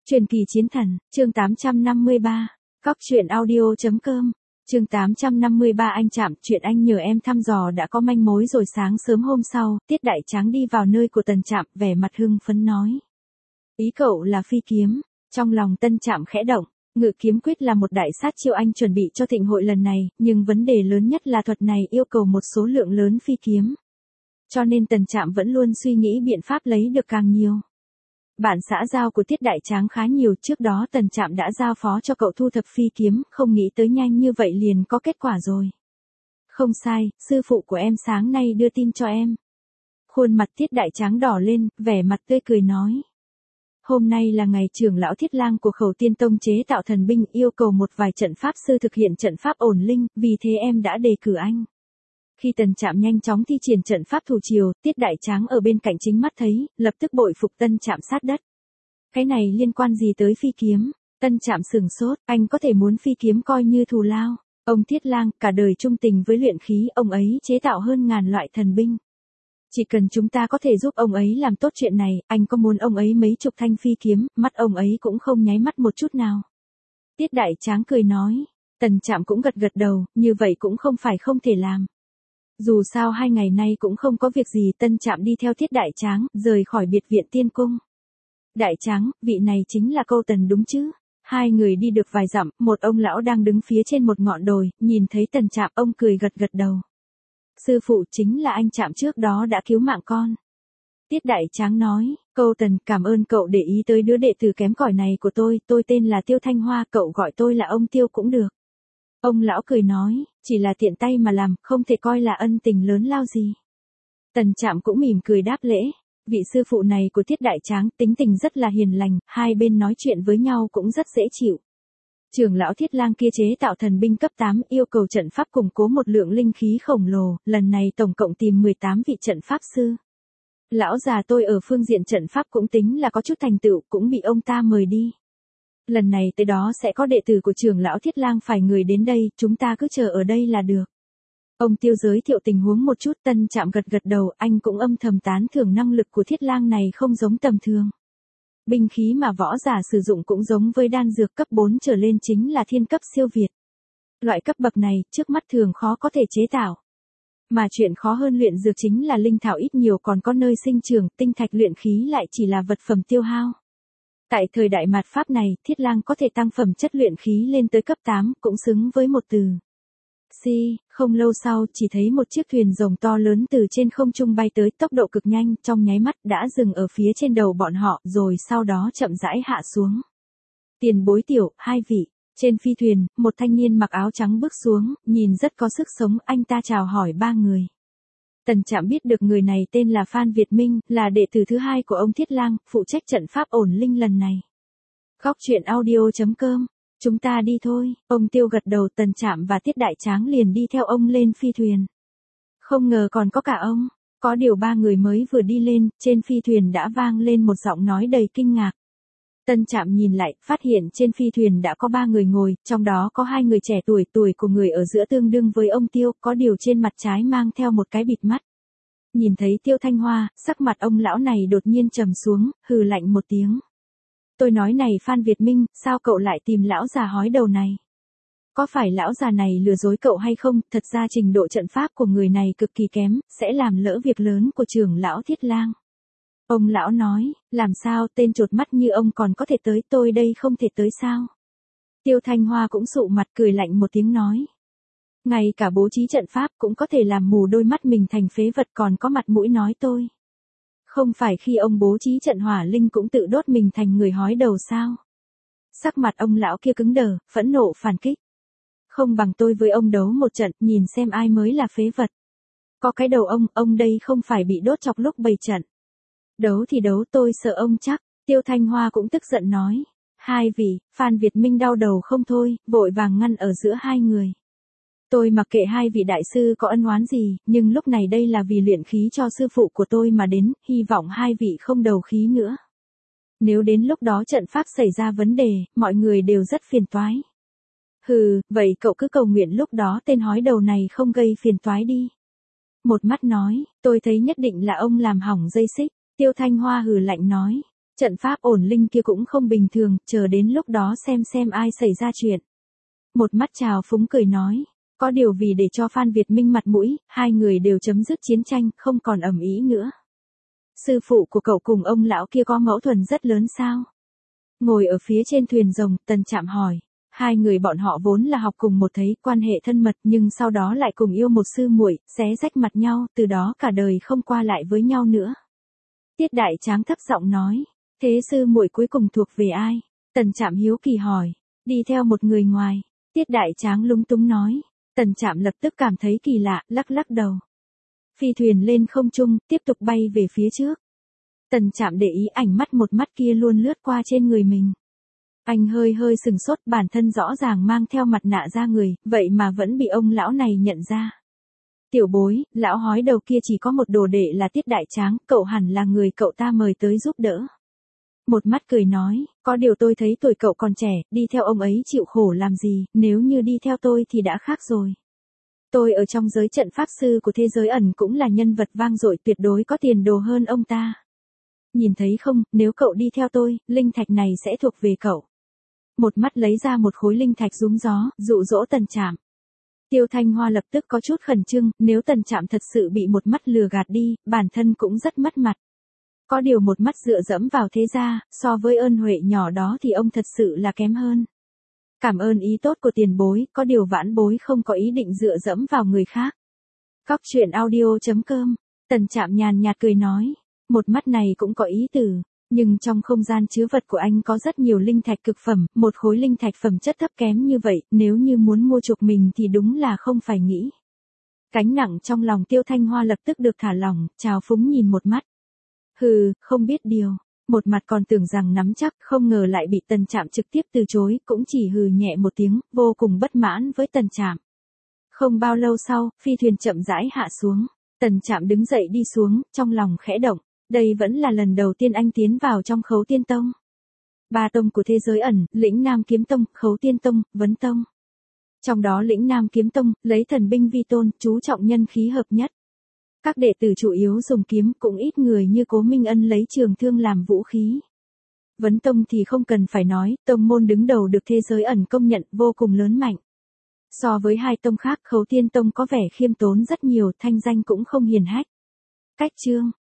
Truyền kỳ chiến thần, chương 853. Cóc truyện audio.com. Chương 853 anh Trạm, chuyện anh nhờ em thăm dò đã có manh mối rồi. Sáng sớm hôm sau, Tiết Đại Tráng đi vào nơi của Tần Trạm, vẻ mặt hưng phấn nói. Ý cậu là phi kiếm. Trong lòng Tân Trạm khẽ động, Ngự kiếm quyết là một đại sát chiêu anh chuẩn bị cho thịnh hội lần này, nhưng vấn đề lớn nhất là thuật này yêu cầu một số lượng lớn phi kiếm. Cho nên Tần Trạm vẫn luôn suy nghĩ biện pháp lấy được càng nhiều. Bản xã giao của Tiết Đại Tráng khá nhiều, trước đó Tần Trạm đã giao phó cho cậu thu thập phi kiếm, không nghĩ tới nhanh như vậy liền có kết quả rồi. Không sai, sư phụ của em sáng nay đưa tin cho em. Khuôn mặt Tiết Đại Tráng đỏ lên, vẻ mặt tươi cười nói. Hôm nay là ngày trưởng lão Thiết Lang của Khẩu Tiên Tông chế tạo thần binh, yêu cầu một vài trận pháp sư thực hiện trận pháp ổn linh, vì thế em đã đề cử anh. Khi Tần Trạm nhanh chóng thi triển trận pháp thủ triều, Tiết Đại Tráng ở bên cạnh chính mắt thấy, lập tức bội phục Tân Trạm sát đất. Cái này liên quan gì tới phi kiếm? Tân Trạm sửng sốt, anh có thể muốn phi kiếm coi như thù lao. Ông Thiết Lang cả đời trung tình với luyện khí, ông ấy chế tạo hơn ngàn loại thần binh. Chỉ cần chúng ta có thể giúp ông ấy làm tốt chuyện này, anh có muốn ông ấy mấy chục thanh phi kiếm, mắt ông ấy cũng không nháy mắt một chút nào. Tiết Đại Tráng cười nói. Tần Trạm cũng gật gật đầu, như vậy cũng không phải không thể làm. Dù sao 2 ngày nay cũng không có việc gì. Tân Trạm đi theo Tiết Đại Tráng, rời khỏi biệt viện Tiên Cung. Đại Tráng, vị này chính là Câu Tần đúng chứ? Hai người đi được vài dặm, một ông lão đang đứng phía trên một ngọn đồi, nhìn thấy Tần Trạm, ông cười gật gật đầu. Sư phụ, chính là anh Trạm trước đó đã cứu mạng con. Tiết Đại Tráng nói. Câu Tần, cảm ơn cậu để ý tới đứa đệ tử kém cỏi này của tôi tên là Tiêu Thanh Hoa, cậu gọi tôi là ông Tiêu cũng được. Ông lão cười nói, chỉ là tiện tay mà làm, không thể coi là ân tình lớn lao gì. Tần Trạm cũng mỉm cười đáp lễ. Vị sư phụ này của Tiết Đại Tráng tính tình rất là hiền lành, hai bên nói chuyện với nhau cũng rất dễ chịu. Trưởng lão Thiết Lang kia chế tạo thần binh cấp 8, yêu cầu trận pháp củng cố một lượng linh khí khổng lồ, lần này tổng cộng tìm 18 vị trận pháp sư. Lão già tôi ở phương diện trận pháp cũng tính là có chút thành tựu, cũng bị ông ta mời đi. Lần này tới đó sẽ có đệ tử của trưởng lão Thiết Lang phải người đến đây, chúng ta cứ chờ ở đây là được. Ông Tiêu giới thiệu tình huống một chút. Tân Trạm gật gật đầu, anh cũng âm thầm tán thưởng năng lực của Thiết Lang này không giống tầm thường. Binh khí mà võ giả sử dụng cũng giống với đan dược, cấp 4 trở lên chính là thiên cấp siêu việt. Loại cấp bậc này, trước mắt thường khó có thể chế tạo. Mà chuyện khó hơn luyện dược chính là linh thảo ít nhiều còn có nơi sinh trưởng, tinh thạch luyện khí lại chỉ là vật phẩm tiêu hao. Tại thời đại mạt Pháp này, Thiết Lang có thể tăng phẩm chất luyện khí lên tới cấp 8, cũng xứng với một từ. Không lâu sau, chỉ thấy một chiếc thuyền rồng to lớn từ trên không trung bay tới, tốc độ cực nhanh, trong nháy mắt đã dừng ở phía trên đầu bọn họ, rồi sau đó chậm rãi hạ xuống. Tiền bối tiểu, hai vị. Trên phi thuyền, một thanh niên mặc áo trắng bước xuống, nhìn rất có sức sống, anh ta chào hỏi ba người. Tần Trạm biết được người này tên là Phan Việt Minh, là đệ tử thứ 2 của ông Thiết Lang, phụ trách trận pháp ổn linh lần này. Cóc truyện audio.com. Chúng ta đi thôi. Ông Tiêu gật đầu. Tần Trạm và Tiết Đại Tráng liền đi theo ông lên phi thuyền. Không ngờ còn có cả ông. Có điều ba người mới vừa đi lên, trên phi thuyền đã vang lên một giọng nói đầy kinh ngạc. Tân Trạm nhìn lại, phát hiện trên phi thuyền đã có 3 người ngồi, trong đó có 2 người trẻ tuổi của người ở giữa tương đương với ông Tiêu, có điều trên mặt trái mang theo một cái bịt mắt. Nhìn thấy Tiêu Thanh Hoa, sắc mặt ông lão này đột nhiên trầm xuống, hừ lạnh một tiếng. Tôi nói này Phan Việt Minh, sao cậu lại tìm lão già hói đầu này? Có phải lão già này lừa dối cậu hay không? Thật ra trình độ trận pháp của người này cực kỳ kém, sẽ làm lỡ việc lớn của trưởng lão Thiết Lang. Ông lão nói, làm sao tên chột mắt như ông còn có thể tới, tôi đây không thể tới sao? Tiêu Thanh Hoa cũng sụ mặt cười lạnh một tiếng nói. Ngay cả bố trí trận pháp cũng có thể làm mù đôi mắt mình thành phế vật, còn có mặt mũi nói tôi. Không phải khi ông bố trí trận hỏa linh cũng tự đốt mình thành người hói đầu sao? Sắc mặt ông lão kia cứng đờ, phẫn nộ phản kích. Không bằng tôi với ông đấu một trận, nhìn xem ai mới là phế vật. Có cái đầu ông đây không phải bị đốt chọc lúc bày trận. Đấu thì đấu, tôi sợ ông chắc. Tiêu Thanh Hoa cũng tức giận nói. Hai vị. Phan Việt Minh đau đầu không thôi, vội vàng ngăn ở giữa hai người. Tôi mặc kệ hai vị đại sư có ân oán gì, nhưng lúc này đây là vì luyện khí cho sư phụ của tôi mà đến, hy vọng hai vị không đầu khí nữa. Nếu đến lúc đó trận pháp xảy ra vấn đề, mọi người đều rất phiền toái. Hừ, vậy cậu cứ cầu nguyện lúc đó tên hói đầu này không gây phiền toái đi. Một mắt nói, tôi thấy nhất định là ông làm hỏng dây xích. Tiêu Thanh Hoa hừ lạnh nói. Trận pháp ổn linh kia cũng không bình thường, chờ đến lúc đó xem ai xảy ra chuyện. Một mắt trào phúng cười nói, có điều vì để cho Phan Việt Minh mặt mũi, hai người đều chấm dứt chiến tranh, không còn ầm ĩ nữa. Sư phụ của cậu cùng ông lão kia có mẫu thuẫn rất lớn sao? Ngồi ở phía trên thuyền rồng, Tần Trạm hỏi. Hai người bọn họ vốn là học cùng một thầy, quan hệ thân mật nhưng sau đó lại cùng yêu một sư muội, xé rách mặt nhau, từ đó cả đời không qua lại với nhau nữa. Tiết Đại Tráng thấp giọng nói, thế sư muội cuối cùng thuộc về ai? Tần Trạm hiếu kỳ hỏi, đi theo một người ngoài. Tiết Đại Tráng lúng túng nói, Tần Trạm lập tức cảm thấy kỳ lạ, lắc lắc đầu. Phi thuyền lên không trung, tiếp tục bay về phía trước. Tần Trạm để ý ánh mắt một mắt kia luôn lướt qua trên người mình. Anh hơi sừng sốt, bản thân rõ ràng mang theo mặt nạ da người, vậy mà vẫn bị ông lão này nhận ra. Tiểu bối, lão hói đầu kia chỉ có một đồ đệ là Tiết Đại Tráng, cậu hẳn là người cậu ta mời tới giúp đỡ. Một mắt cười nói, có điều tôi thấy tuổi cậu còn trẻ, đi theo ông ấy chịu khổ làm gì, nếu như đi theo tôi thì đã khác rồi. Tôi ở trong giới trận pháp sư của thế giới ẩn cũng là nhân vật vang dội, tuyệt đối có tiền đồ hơn ông ta. Nhìn thấy không, nếu cậu đi theo tôi, linh thạch này sẽ thuộc về cậu. Một mắt lấy ra một khối linh thạch rúng gió, dụ dỗ Tần Trạm. Tiêu Thanh Hoa lập tức có chút khẩn trương, nếu Tần Trạm thật sự bị một mắt lừa gạt đi, bản thân cũng rất mất mặt. Có điều một mắt dựa dẫm vào thế gia, so với ơn huệ nhỏ đó thì ông thật sự là kém hơn. Cảm ơn ý tốt của tiền bối, có điều vãn bối không có ý định dựa dẫm vào người khác. Cóc truyện audio.com, Tần Trạm nhàn nhạt cười nói, một mắt này cũng có ý tử, nhưng trong không gian chứa vật của anh có rất nhiều linh thạch cực phẩm, một khối linh thạch phẩm chất thấp kém như vậy, nếu như muốn mua chuộc mình thì đúng là không phải nghĩ. Cánh nặng trong lòng Tiêu Thanh Hoa lập tức được thả lỏng, trào phúng nhìn một mắt. Hừ, không biết điều. Một mặt còn tưởng rằng nắm chắc, không ngờ lại bị Tần Trạm trực tiếp từ chối, cũng chỉ hừ nhẹ một tiếng, vô cùng bất mãn với Tần Trạm. Không bao lâu sau, phi thuyền chậm rãi hạ xuống. Tần Trạm đứng dậy đi xuống, trong lòng khẽ động. Đây vẫn là lần đầu tiên anh tiến vào trong Khấu Tiên Tông. Ba tông của thế giới ẩn, Lĩnh Nam Kiếm Tông, Khấu Tiên Tông, Vấn Tông. Trong đó Lĩnh Nam Kiếm Tông, lấy thần binh vi tôn, chú trọng nhân khí hợp nhất. Các đệ tử chủ yếu dùng kiếm, cũng ít người như Cố Minh Ân lấy trường thương làm vũ khí. Vấn Tông thì không cần phải nói, tông môn đứng đầu được thế giới ẩn công nhận, vô cùng lớn mạnh. So với hai tông khác, Khấu Tiên Tông có vẻ khiêm tốn rất nhiều, thanh danh cũng không hiển hách. Cách chương